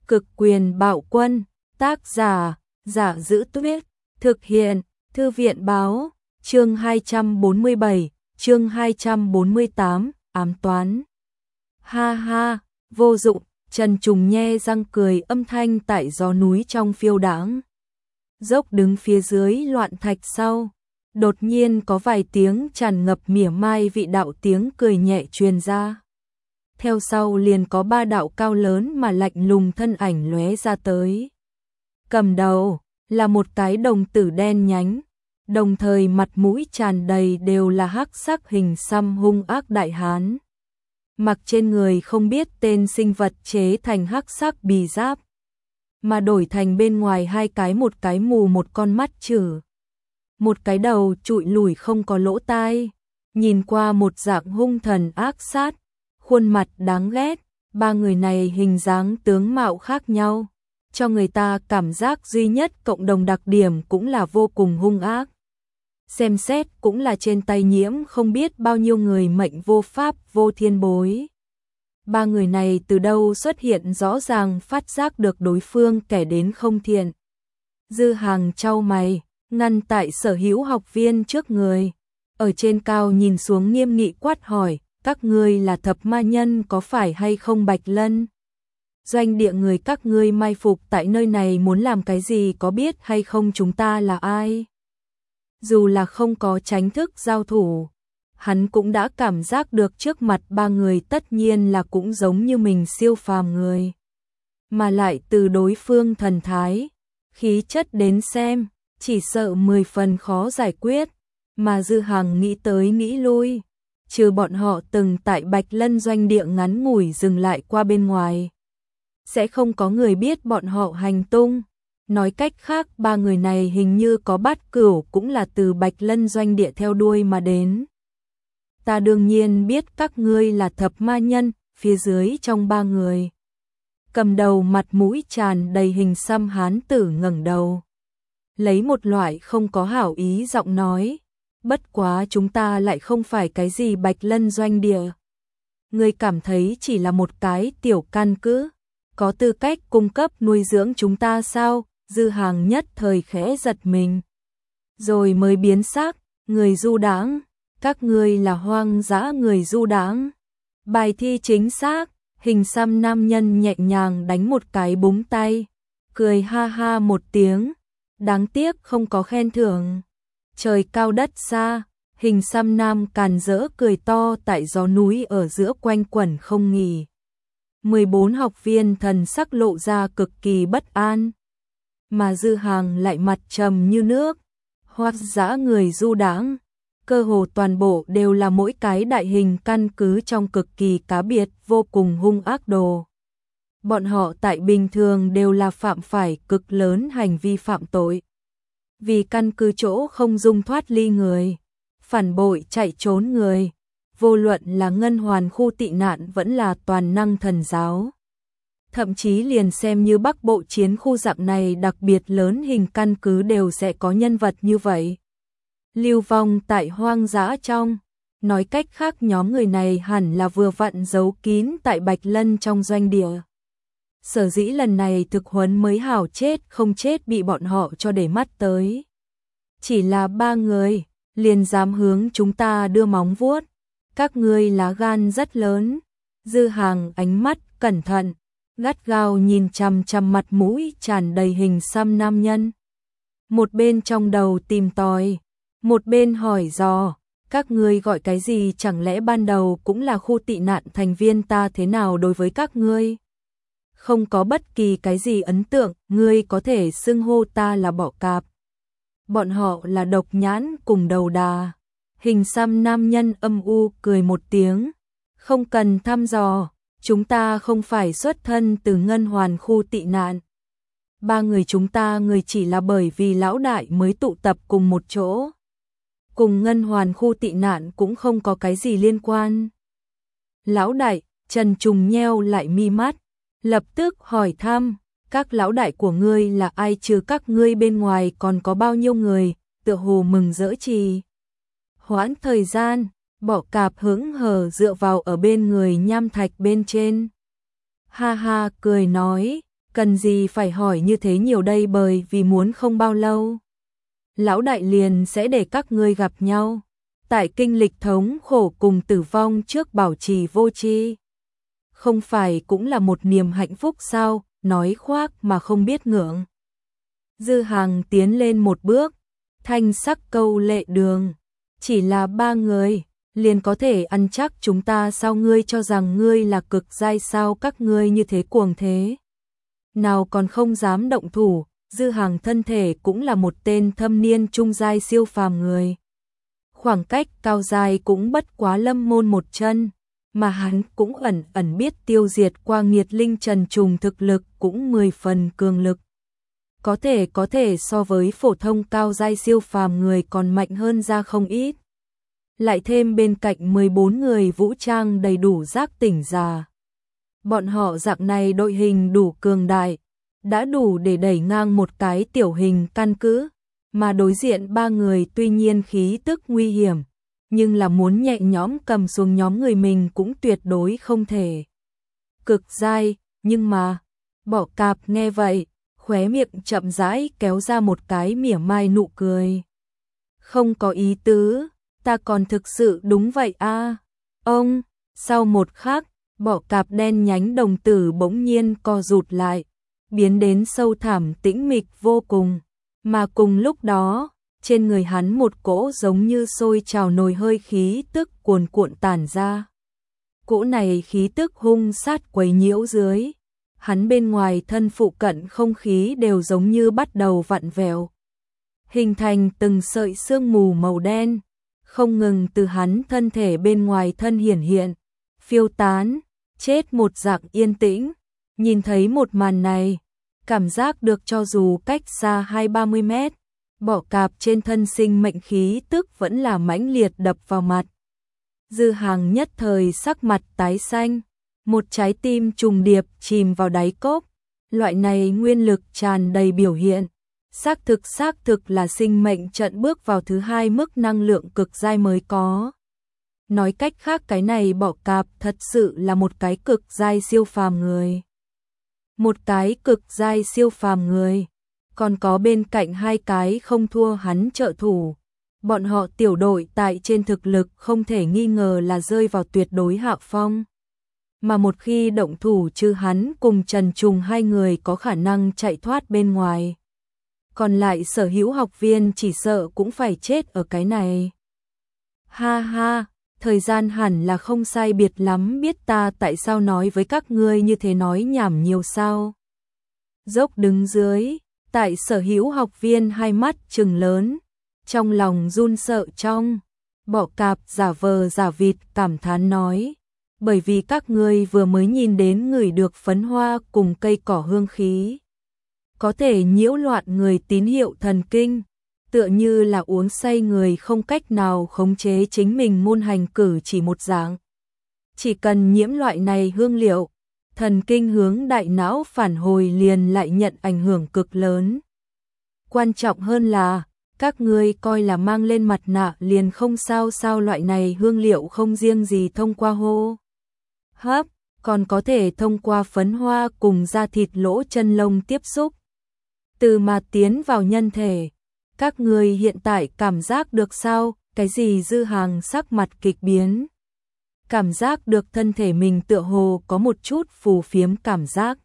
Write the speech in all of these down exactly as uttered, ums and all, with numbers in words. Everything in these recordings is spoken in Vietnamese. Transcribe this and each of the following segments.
Cực quyền bạo quân, tác giả, Giả Giữ Tuyết, thực hiện, Thư viện báo, chương hai trăm bốn mươi bảy, chương hai trăm bốn mươi tám, ám toán. Ha ha, vô dụng, Trần Trùng nhe răng cười âm thanh tại gió núi trong phiêu đãng. Dốc đứng phía dưới loạn thạch sau, đột nhiên có vài tiếng tràn ngập mỉa mai vị đạo tiếng cười nhẹ truyền ra. Theo sau liền có ba đạo cao lớn mà lạnh lùng thân ảnh lóe ra tới. Cầm đầu là một cái đồng tử đen nhánh, đồng thời mặt mũi tràn đầy đều là hắc sắc hình xăm hung ác đại hán. Mặc trên người không biết tên sinh vật chế thành hắc sắc bì giáp, mà đổi thành bên ngoài hai cái, một cái mù một con mắt chử, một cái đầu trụi lủi không có lỗ tai, nhìn qua một dạng hung thần ác sát, khuôn mặt đáng ghét. Ba người này hình dáng tướng mạo khác nhau, cho người ta cảm giác duy nhất cộng đồng đặc điểm cũng là vô cùng hung ác. Xem xét cũng là trên tay nhiễm không biết bao nhiêu người mệnh vô pháp vô thiên bối. Ba người này từ đâu xuất hiện rõ ràng phát giác được đối phương kẻ đến không thiện. Dư Hàng chau mày, ngăn tại Sở Hữu học viên trước người, ở trên cao nhìn xuống nghiêm nghị quát hỏi, các ngươi là thập ma nhân có phải hay không Bạch Lân? Doanh địa người các ngươi mai phục tại nơi này muốn làm cái gì, có biết hay không chúng ta là ai? Dù là không có tránh thức giao thủ, hắn cũng đã cảm giác được trước mặt ba người tất nhiên là cũng giống như mình siêu phàm người. Mà lại từ đối phương thần thái, khí chất đến xem, chỉ sợ mười phần khó giải quyết. Mà Dư Hàng nghĩ tới nghĩ lui, trừ bọn họ từng tại Bạch Lân doanh địa ngắn ngủi dừng lại qua bên ngoài, sẽ không có người biết bọn họ hành tung. Nói cách khác, ba người này hình như có Bát Cửu cũng là từ Bạch Lân doanh địa theo đuôi mà đến. Ta đương nhiên biết các ngươi là thập ma nhân. Phía dưới trong ba người, cầm đầu mặt mũi tràn đầy hình xăm hán tử ngẩng đầu, lấy một loại không có hảo ý giọng nói, bất quá chúng ta lại không phải cái gì Bạch Lân doanh địa. Ngươi cảm thấy chỉ là một cái tiểu căn cứ, có tư cách cung cấp nuôi dưỡng chúng ta sao? Dư Hàng nhất thời khẽ giật mình, rồi mới biến sắc, người du đãng, các ngươi là hoang dã người du đãng. Bài thi chính xác, hình xăm nam nhân nhẹ nhàng đánh một cái búng tay, cười ha ha một tiếng, đáng tiếc không có khen thưởng. Trời cao đất xa, hình xăm nam càn rỡ cười to tại gió núi ở giữa quanh quẩn không nghỉ. mười bốn học viên thần sắc lộ ra cực kỳ bất an, mà Dư Hàng lại mặt trầm như nước. Hoang dã người du đãng, cơ hồ toàn bộ đều là mỗi cái đại hình căn cứ trong cực kỳ cá biệt vô cùng hung ác đồ. Bọn họ tại bình thường đều là phạm phải cực lớn hành vi phạm tội. Vì căn cứ chỗ không dung thoát ly người, phản bội chạy trốn người, vô luận là Ngân Hoàn khu tị nạn vẫn là Toàn Năng thần giáo. Thậm chí liền xem như Bắc Bộ chiến khu dạng này đặc biệt lớn hình căn cứ đều sẽ có nhân vật như vậy. Lưu vong tại hoang dã trong, nói cách khác nhóm người này hẳn là vừa vặn giấu kín tại Bạch Lân trong doanh địa. Sở dĩ lần này thực huấn mới hảo chết không chết bị bọn họ cho để mắt tới. Chỉ là ba người, liền dám hướng chúng ta đưa móng vuốt, các ngươi lá gan rất lớn. Dư Hàng ánh mắt cẩn thận, gắt gao nhìn chằm chằm mặt mũi tràn đầy hình xăm nam nhân. Một bên trong đầu tìm tòi, một bên hỏi dò, các ngươi gọi cái gì, chẳng lẽ ban đầu cũng là khu tị nạn thành viên, ta thế nào đối với các ngươi? Không có bất kỳ cái gì ấn tượng, ngươi có thể xưng hô ta là bọ cạp. Bọn họ là độc nhãn cùng đầu đà. Hình xăm nam nhân âm u cười một tiếng, không cần thăm dò, chúng ta không phải xuất thân từ Ngân Hoàn khu tị nạn. Ba người chúng ta người chỉ là bởi vì lão đại mới tụ tập cùng một chỗ. Cùng Ngân Hoàn khu tị nạn cũng không có cái gì liên quan. Lão đại, Trần Trùng nheo lại mi mắt, lập tức hỏi thăm, các lão đại của ngươi là ai, trừ các ngươi bên ngoài còn có bao nhiêu người? Tựa hồ mừng rỡ trì hoãn thời gian, bọ cạp hững hờ dựa vào ở bên người nham thạch bên trên. Ha ha cười nói, Cần gì phải hỏi như thế nhiều đây, bởi vì muốn không bao lâu lão đại liền sẽ để các ngươi gặp nhau. Tại kinh lịch thống khổ cùng tử vong trước bảo trì vô tri, không phải cũng là một niềm hạnh phúc sao, nói khoác mà không biết ngượng. Dư Hàng tiến lên một bước, thanh sắc câu lệ Đường, chỉ là ba người, liền có thể ăn chắc chúng ta sao, ngươi cho rằng ngươi là cực giai sao, các ngươi như thế cuồng thế nào còn không dám động thủ. Dư Hàng thân thể cũng là một tên thâm niên trung giai siêu phàm người. Khoảng cách cao giai cũng bất quá lâm môn một chân, mà hắn cũng ẩn ẩn biết tiêu diệt qua nghiệt linh trần trùng, thực lực cũng mười phần cường lực. Có thể có thể so với phổ thông cao giai siêu phàm người còn mạnh hơn ra không ít. Lại thêm bên cạnh mười bốn người vũ trang đầy đủ giác tỉnh giả. Bọn họ dạng này đội hình đủ cường đại, đã đủ để đẩy ngang một cái tiểu hình căn cứ, mà đối diện ba người tuy nhiên khí tức nguy hiểm, nhưng là muốn nhẹ nhõm cầm xuống nhóm người mình cũng tuyệt đối không thể. Cực giai, nhưng mà, Bỏ Cạp nghe vậy, khóe miệng chậm rãi kéo ra một cái mỉa mai nụ cười. Không có ý tứ, ta còn thực sự đúng vậy a. À. Ông, sau một khắc, Bỏ Cạp đen nhánh đồng tử bỗng nhiên co rụt lại, biến đến sâu thẳm tĩnh mịch vô cùng, mà cùng lúc đó, trên người hắn một cỗ giống như sôi trào nồi hơi khí tức cuồn cuộn tản ra. Cỗ này khí tức hung sát quấy nhiễu dưới, hắn bên ngoài thân phụ cận không khí đều giống như bắt đầu vặn vẹo, hình thành từng sợi sương mù màu đen, không ngừng từ hắn thân thể bên ngoài thân hiển hiện, phiêu tán, chết một dạng yên tĩnh. Nhìn thấy một màn này, cảm giác được cho dù cách xa hai ba mươi mét, Bỏ Cạp trên thân sinh mệnh khí tức vẫn là mãnh liệt đập vào mặt. Dư Hàng nhất thời sắc mặt tái xanh, một trái tim trùng điệp chìm vào đáy cốc, loại này nguyên lực tràn đầy biểu hiện, xác thực xác thực là sinh mệnh trận bước vào thứ hai mức năng lượng cực giai mới có. Nói cách khác cái này Bỏ Cạp thật sự là một cái cực giai siêu phàm người. Một cái cực giai siêu phàm người, còn có bên cạnh hai cái không thua hắn trợ thủ. Bọn họ tiểu đội tại trên thực lực không thể nghi ngờ là rơi vào tuyệt đối hạ phong. Mà một khi động thủ trừ hắn cùng Trần Trùng hai người có khả năng chạy thoát bên ngoài. Còn lại sở hữu học viên chỉ sợ cũng phải chết ở cái này. Ha ha, thời gian hẳn là không sai biệt lắm, biết ta tại sao nói với các ngươi như thế, nói nhảm nhiều sao. Dốc đứng dưới, tại sở hữu học viên hai mắt trừng lớn, trong lòng run sợ trong. Bỏ Cạp giả vờ giả vịt cảm thán nói, bởi vì các ngươi vừa mới nhìn đến ngửi được phấn hoa cùng cây cỏ hương khí, có thể nhiễu loạn người tín hiệu thần kinh, tựa như là uống say người không cách nào khống chế chính mình môn hành cử chỉ một dạng. Chỉ cần nhiễm loại này hương liệu, thần kinh hướng đại não phản hồi liền lại nhận ảnh hưởng cực lớn. Quan trọng hơn là, các ngươi coi là mang lên mặt nạ liền không sao sao, loại này hương liệu không riêng gì thông qua hô hấp, còn có thể thông qua phấn hoa cùng da thịt lỗ chân lông tiếp xúc, từ mà tiến vào nhân thể. Các ngươi hiện tại cảm giác được sao? Cái gì? Dư Hàng sắc mặt kịch biến, cảm giác được thân thể mình tựa hồ có một chút phù phiếm cảm giác,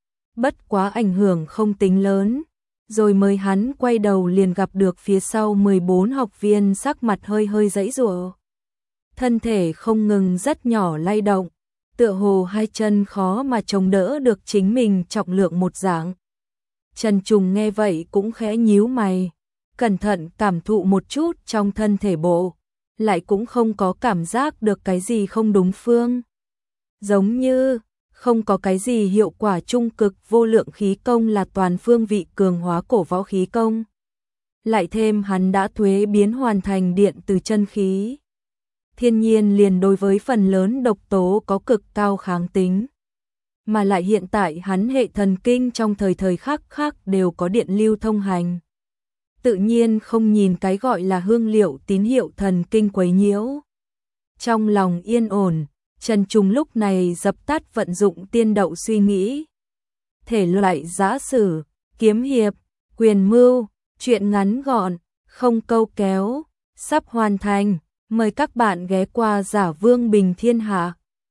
bất quá ảnh hưởng không tính lớn. Rồi mới hắn quay đầu liền gặp được phía sau mười bốn học viên sắc mặt hơi hơi giãy giụa, thân thể không ngừng rất nhỏ lay động, tựa hồ hai chân khó mà chống đỡ được chính mình trọng lượng một dạng. Trần Trùng nghe vậy cũng khẽ nhíu mày, cẩn thận cảm thụ một chút trong thân thể bộ, lại cũng không có cảm giác được cái gì không đúng phương. Giống như không có cái gì hiệu quả trung cực vô lượng khí công là toàn phương vị cường hóa cổ võ khí công. Lại thêm hắn đã thuế biến hoàn thành điện từ chân khí. Thiên nhiên liền đối với phần lớn độc tố có cực cao kháng tính. Mà lại hiện tại hắn hệ thần kinh trong thời thời khắc khắc đều có điện lưu thông hành. Tự nhiên không nhìn cái gọi là hương liệu tín hiệu thần kinh quấy nhiễu. Trong lòng yên ổn, Trần Trùng lúc này dập tắt vận dụng tiên đậu suy nghĩ. thể loại giã sử, kiếm hiệp, quyền mưu, truyện ngắn gọn, không câu kéo, sắp hoàn thành. Mời các bạn ghé qua Giả Vương Bình Thiên Hạ.